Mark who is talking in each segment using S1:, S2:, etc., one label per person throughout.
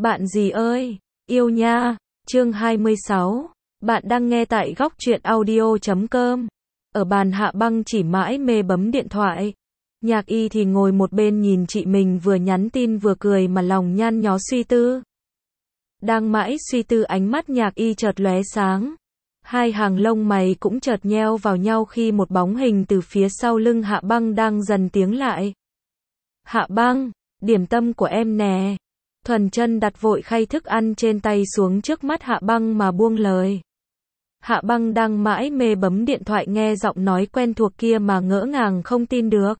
S1: Bạn gì ơi, yêu nha. Chương 26. Bạn đang nghe tại góc truyện audio.com. Ở bàn Hạ Băng chỉ mãi mê bấm điện thoại. Nhạc Y thì ngồi một bên nhìn chị mình vừa nhắn tin vừa cười mà lòng nhăn nhó suy tư. Đang mãi suy tư, ánh mắt Nhạc Y chợt lóe sáng. Hai hàng lông mày cũng chợt nheo vào nhau khi một bóng hình từ phía sau lưng Hạ Băng đang dần tiến lại. Hạ Băng, điểm tâm của em nè. Thuần Chân đặt vội khay thức ăn trên tay xuống trước mắt Hạ Băng mà buông lời. Hạ Băng đang mãi mê bấm điện thoại nghe giọng nói quen thuộc kia mà ngỡ ngàng không tin được.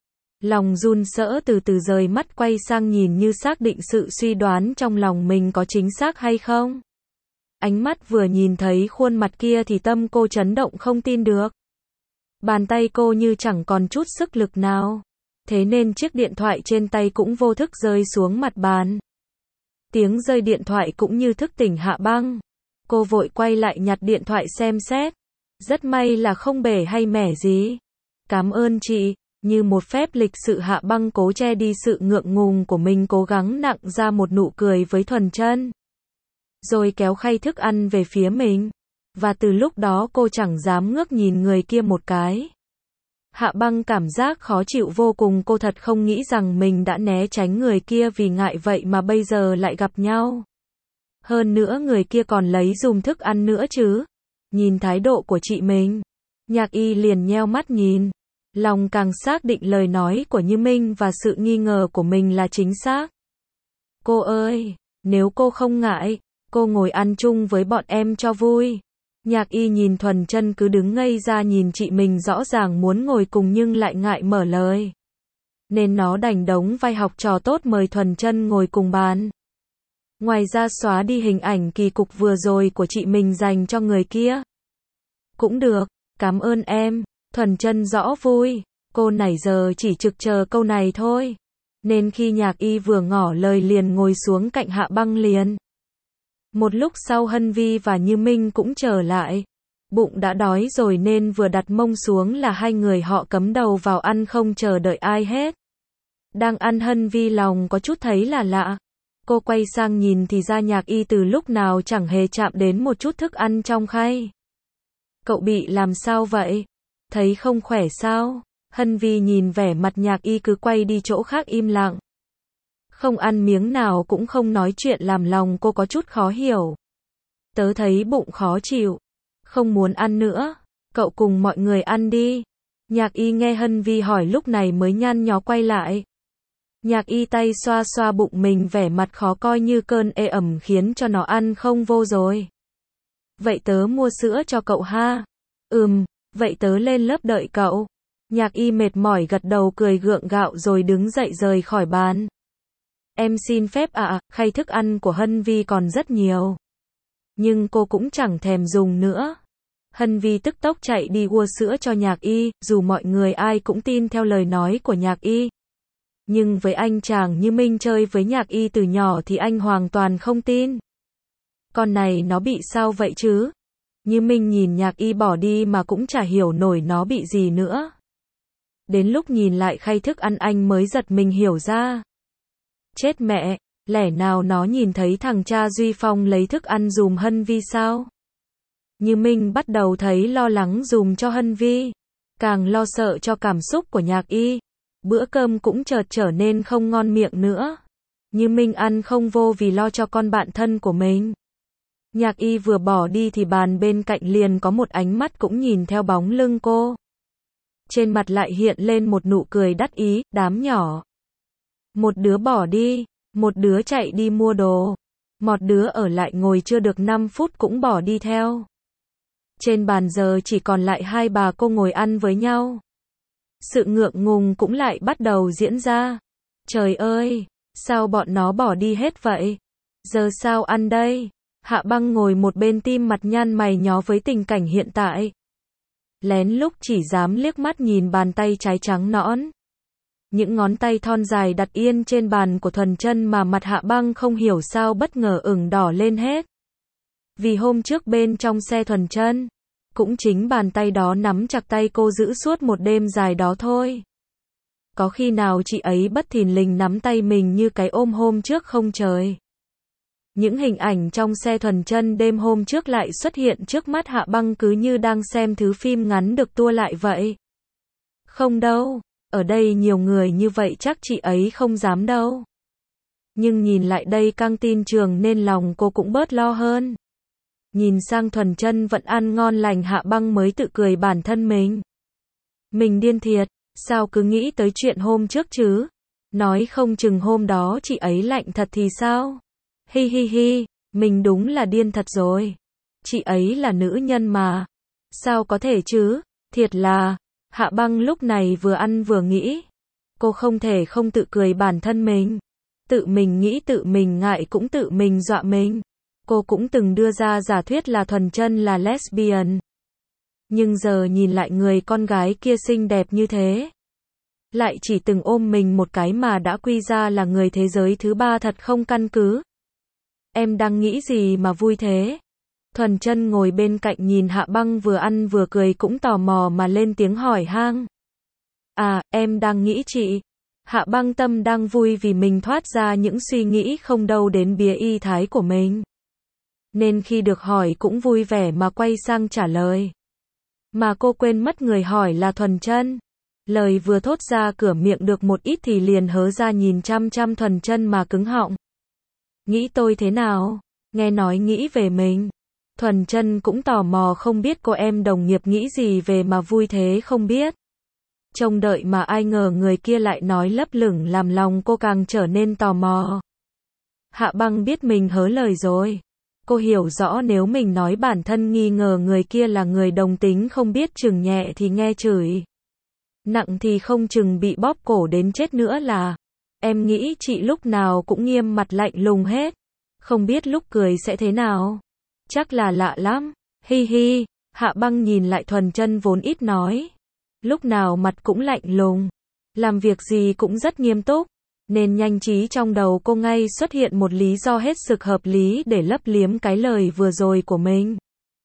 S1: Lòng run rỡ từ từ rời mắt quay sang nhìn như xác định sự suy đoán trong lòng mình có chính xác hay không. Ánh mắt vừa nhìn thấy khuôn mặt kia thì tâm cô chấn động không tin được. Bàn tay cô như chẳng còn chút sức lực nào. Thế nên chiếc điện thoại trên tay cũng vô thức rơi xuống mặt bàn. Tiếng rơi điện thoại cũng như thức tỉnh Hạ Băng. Cô vội quay lại nhặt điện thoại xem xét. Rất may là không bể hay mẻ gì. Cảm ơn chị. Như một phép lịch sự, Hạ Băng cố che đi sự ngượng ngùng của mình, cố gắng nặn ra một nụ cười với Thuần Chân. Rồi kéo khay thức ăn về phía mình. Và từ lúc đó cô chẳng dám ngước nhìn người kia một cái. Hạ Băng cảm giác khó chịu vô cùng, cô thật không nghĩ rằng mình đã né tránh người kia vì ngại vậy mà bây giờ lại gặp nhau. Hơn nữa người kia còn lấy dùm thức ăn nữa chứ. Nhìn thái độ của chị mình, Nhạc Y liền nheo mắt nhìn. Lòng càng xác định lời nói của Như Minh và sự nghi ngờ của mình là chính xác. Cô ơi, nếu cô không ngại, cô ngồi ăn chung với bọn em cho vui. Nhạc Y nhìn Thuần Chân cứ đứng ngây ra nhìn chị mình, rõ ràng muốn ngồi cùng nhưng lại ngại mở lời. Nên nó đành đóng vai học trò tốt mời Thuần Chân ngồi cùng bàn. Ngoài ra xóa đi hình ảnh kỳ cục vừa rồi của chị mình dành cho người kia. Cũng được, cảm ơn em. Thuần Chân rõ vui, cô nãy giờ chỉ trực chờ câu này thôi. Nên khi Nhạc Y vừa ngỏ lời liền ngồi xuống cạnh Hạ Băng liền. Một lúc sau Hân Vi và Như Minh cũng trở lại. Bụng đã đói rồi nên vừa đặt mông xuống là hai người họ cắm đầu vào ăn không chờ đợi ai hết. Đang ăn Hân Vi lòng có chút thấy là lạ. Cô quay sang nhìn thì ra Nhạc Y từ lúc nào chẳng hề chạm đến một chút thức ăn trong khay. Cậu bị làm sao vậy? Thấy không khỏe sao? Hân Vi nhìn vẻ mặt Nhạc Y cứ quay đi chỗ khác im lặng. Không ăn miếng nào cũng không nói chuyện làm lòng cô có chút khó hiểu. Tớ thấy bụng khó chịu. Không muốn ăn nữa. Cậu cùng mọi người ăn đi. Nhạc Y nghe Hân Vi hỏi lúc này mới nhăn nhó quay lại. Nhạc Y tay xoa xoa bụng mình, vẻ mặt khó coi như cơn ê ẩm khiến cho nó ăn không vô rồi. Vậy tớ mua sữa cho cậu ha. Vậy tớ lên lớp đợi cậu. Nhạc Y mệt mỏi gật đầu cười gượng gạo rồi đứng dậy rời khỏi bàn. Em xin phép ạ, khay thức ăn của Hân Vi còn rất nhiều. Nhưng cô cũng chẳng thèm dùng nữa. Hân Vi tức tốc chạy đi mua sữa cho Nhạc Y, dù mọi người ai cũng tin theo lời nói của Nhạc Y. Nhưng với anh chàng Như Minh chơi với Nhạc Y từ nhỏ thì anh hoàn toàn không tin. Con này nó bị sao vậy chứ? Như Minh nhìn Nhạc Y bỏ đi mà cũng chả hiểu nổi nó bị gì nữa. Đến lúc nhìn lại khay thức ăn anh mới giật mình hiểu ra. Chết mẹ, lẽ nào nó nhìn thấy thằng cha Duy Phong lấy thức ăn dùm Hân Vi sao? Như Minh bắt đầu thấy lo lắng dùm cho Hân Vi, càng lo sợ cho cảm xúc của Nhạc Y. Bữa cơm cũng chợt trở nên không ngon miệng nữa. Như Minh ăn không vô vì lo cho con bạn thân của mình. Nhạc Y vừa bỏ đi thì bàn bên cạnh liền có một ánh mắt cũng nhìn theo bóng lưng cô. Trên mặt lại hiện lên một nụ cười đắc ý, đám nhỏ. Một đứa bỏ đi, một đứa chạy đi mua đồ, một đứa ở lại ngồi chưa được 5 phút cũng bỏ đi theo. Trên bàn giờ chỉ còn lại hai bà cô ngồi ăn với nhau. Sự ngượng ngùng cũng lại bắt đầu diễn ra. Trời ơi, sao bọn nó bỏ đi hết vậy? Giờ sao ăn đây? Hạ Băng ngồi một bên tim mặt nhăn mày nhó với tình cảnh hiện tại. Lén lúc chỉ dám liếc mắt nhìn bàn tay trái trắng nõn. Những ngón tay thon dài đặt yên trên bàn của Thuần Chân mà mặt Hạ Băng không hiểu sao bất ngờ ửng đỏ lên hết. Vì hôm trước bên trong xe Thuần Chân, cũng chính bàn tay đó nắm chặt tay cô giữ suốt một đêm dài đó thôi. Có khi nào chị ấy bất thình lình nắm tay mình như cái ôm hôm trước không trời? Những hình ảnh trong xe Thuần Chân đêm hôm trước lại xuất hiện trước mắt Hạ Băng cứ như đang xem thứ phim ngắn được tua lại vậy. Không đâu, ở đây nhiều người như vậy chắc chị ấy không dám đâu. Nhưng nhìn lại đây căng tin trường nên lòng cô cũng bớt lo hơn. Nhìn sang Thuần Chân vẫn ăn ngon lành, Hạ Băng mới tự cười bản thân mình. Mình điên thiệt, sao cứ nghĩ tới chuyện hôm trước chứ? Nói không chừng hôm đó chị ấy lạnh thật thì sao? Hi hi hi, mình đúng là điên thật rồi. Chị ấy là nữ nhân mà. Sao có thể chứ? Thiệt là, Hạ Băng lúc này vừa ăn vừa nghĩ. Cô không thể không tự cười bản thân mình. Tự mình nghĩ tự mình ngại cũng tự mình dọa mình. Cô cũng từng đưa ra giả thuyết là Thuần Chân là lesbian. Nhưng giờ nhìn lại người con gái kia xinh đẹp như thế. Lại chỉ từng ôm mình một cái mà đã quy ra là người thế giới thứ ba thật không căn cứ. Em đang nghĩ gì mà vui thế? Thuần Chân ngồi bên cạnh nhìn Hạ Băng vừa ăn vừa cười cũng tò mò mà lên tiếng hỏi han. À, em đang nghĩ chị. Hạ Băng tâm đang vui vì mình thoát ra những suy nghĩ không đâu đến bía y thái của mình. Nên khi được hỏi cũng vui vẻ mà quay sang trả lời. Mà cô quên mất người hỏi là Thuần Chân. Lời vừa thốt ra cửa miệng được một ít thì liền hớ ra nhìn chăm chăm Thuần Chân mà cứng họng. Nghĩ tôi thế nào? Nghe nói nghĩ về mình. Thuần Chân cũng tò mò không biết cô em đồng nghiệp nghĩ gì về mà vui thế không biết. Trông đợi mà ai ngờ người kia lại nói lấp lửng làm lòng cô càng trở nên tò mò. Hạ Băng biết mình hớ lời rồi. Cô hiểu rõ nếu mình nói bản thân nghi ngờ người kia là người đồng tính không biết chừng nhẹ thì nghe chửi. Nặng thì không chừng bị bóp cổ đến chết nữa là. Em nghĩ chị lúc nào cũng nghiêm mặt lạnh lùng hết. Không biết lúc cười sẽ thế nào. Chắc là lạ lắm. Hi hi, Hạ Băng nhìn lại Thuần Chân vốn ít nói. Lúc nào mặt cũng lạnh lùng. Làm việc gì cũng rất nghiêm túc. Nên nhanh trí trong đầu cô ngay xuất hiện một lý do hết sức hợp lý để lấp liếm cái lời vừa rồi của mình.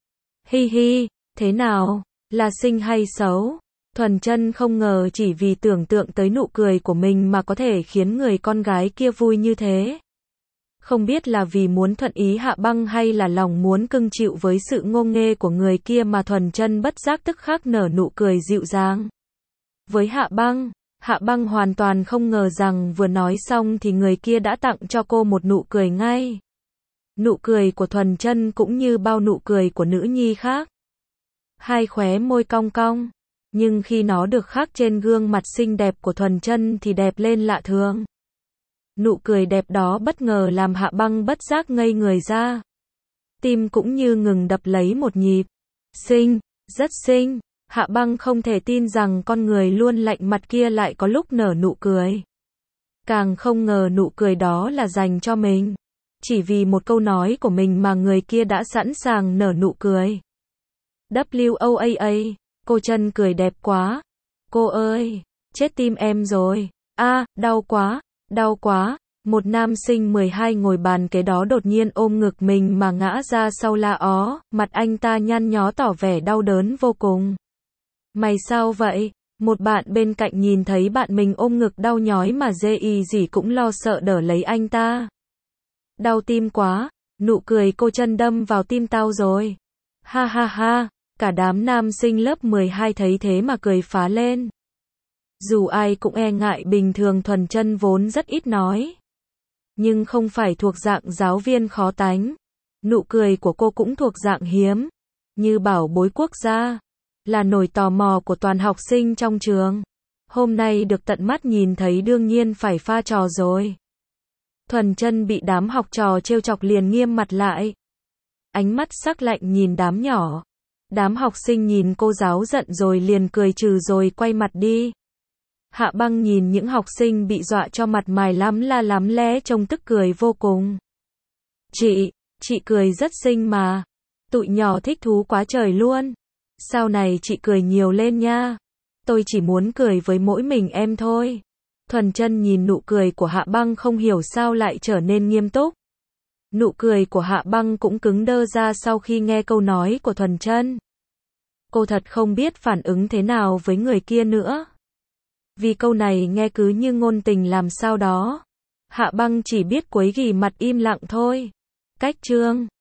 S1: Hi hi, thế nào? Là xinh hay xấu? Thuần Chân không ngờ chỉ vì tưởng tượng tới nụ cười của mình mà có thể khiến người con gái kia vui như thế. Không biết là vì muốn thuận ý Hạ Băng hay là lòng muốn cưng chịu với sự ngô nghê của người kia mà Thuần Chân bất giác tức khắc nở nụ cười dịu dàng. Với Hạ Băng hoàn toàn không ngờ rằng vừa nói xong thì người kia đã tặng cho cô một nụ cười ngay. Nụ cười của Thuần Chân cũng như bao nụ cười của nữ nhi khác. Hai khóe môi cong cong, nhưng khi nó được khắc trên gương mặt xinh đẹp của Thuần Chân thì đẹp lên lạ thường. Nụ cười đẹp đó bất ngờ làm Hạ Băng bất giác ngây người ra. Tim cũng như ngừng đập lấy một nhịp. Xinh, rất xinh. Hạ Băng không thể tin rằng con người luôn lạnh mặt kia lại có lúc nở nụ cười. Càng không ngờ nụ cười đó là dành cho mình. Chỉ vì một câu nói của mình mà người kia đã sẵn sàng nở nụ cười. WOAA, cô Chân cười đẹp quá. Cô ơi, chết tim em rồi. Đau quá, đau quá. Một nam sinh 12 ngồi bàn kế đó đột nhiên ôm ngực mình mà ngã ra sau la ó, mặt anh ta nhăn nhó tỏ vẻ đau đớn vô cùng. Mày sao vậy? Một bạn bên cạnh nhìn thấy bạn mình ôm ngực đau nhói mà dê y gì cũng lo sợ đỡ lấy anh ta. Đau tim quá, nụ cười cô Chân đâm vào tim tao rồi. Ha ha ha, cả đám nam sinh lớp 12 thấy thế mà cười phá lên. Dù ai cũng e ngại bình thường Thuần Chân vốn rất ít nói. Nhưng không phải thuộc dạng giáo viên khó tánh. Nụ cười của cô cũng thuộc dạng hiếm. Như bảo bối quốc gia. Là nỗi tò mò của toàn học sinh trong trường. Hôm nay được tận mắt nhìn thấy đương nhiên phải pha trò rồi. Thuần Chân bị đám học trò trêu chọc liền nghiêm mặt lại. Ánh mắt sắc lạnh nhìn đám nhỏ. Đám học sinh nhìn cô giáo giận rồi liền cười trừ rồi quay mặt đi. Hạ Băng nhìn những học sinh bị dọa cho mặt mày lắm lé trông tức cười vô cùng. Chị cười rất xinh mà. Tụi nhỏ thích thú quá trời luôn. Sau này chị cười nhiều lên nha. Tôi chỉ muốn cười với mỗi mình em thôi. Thuần Chân nhìn nụ cười của Hạ Băng không hiểu sao lại trở nên nghiêm túc. Nụ cười của Hạ Băng cũng cứng đơ ra sau khi nghe câu nói của Thuần Chân. Cô thật không biết phản ứng thế nào với người kia nữa. Vì câu này nghe cứ như ngôn tình làm sao đó. Hạ Băng chỉ biết quấy ghì mặt im lặng thôi. Cách chương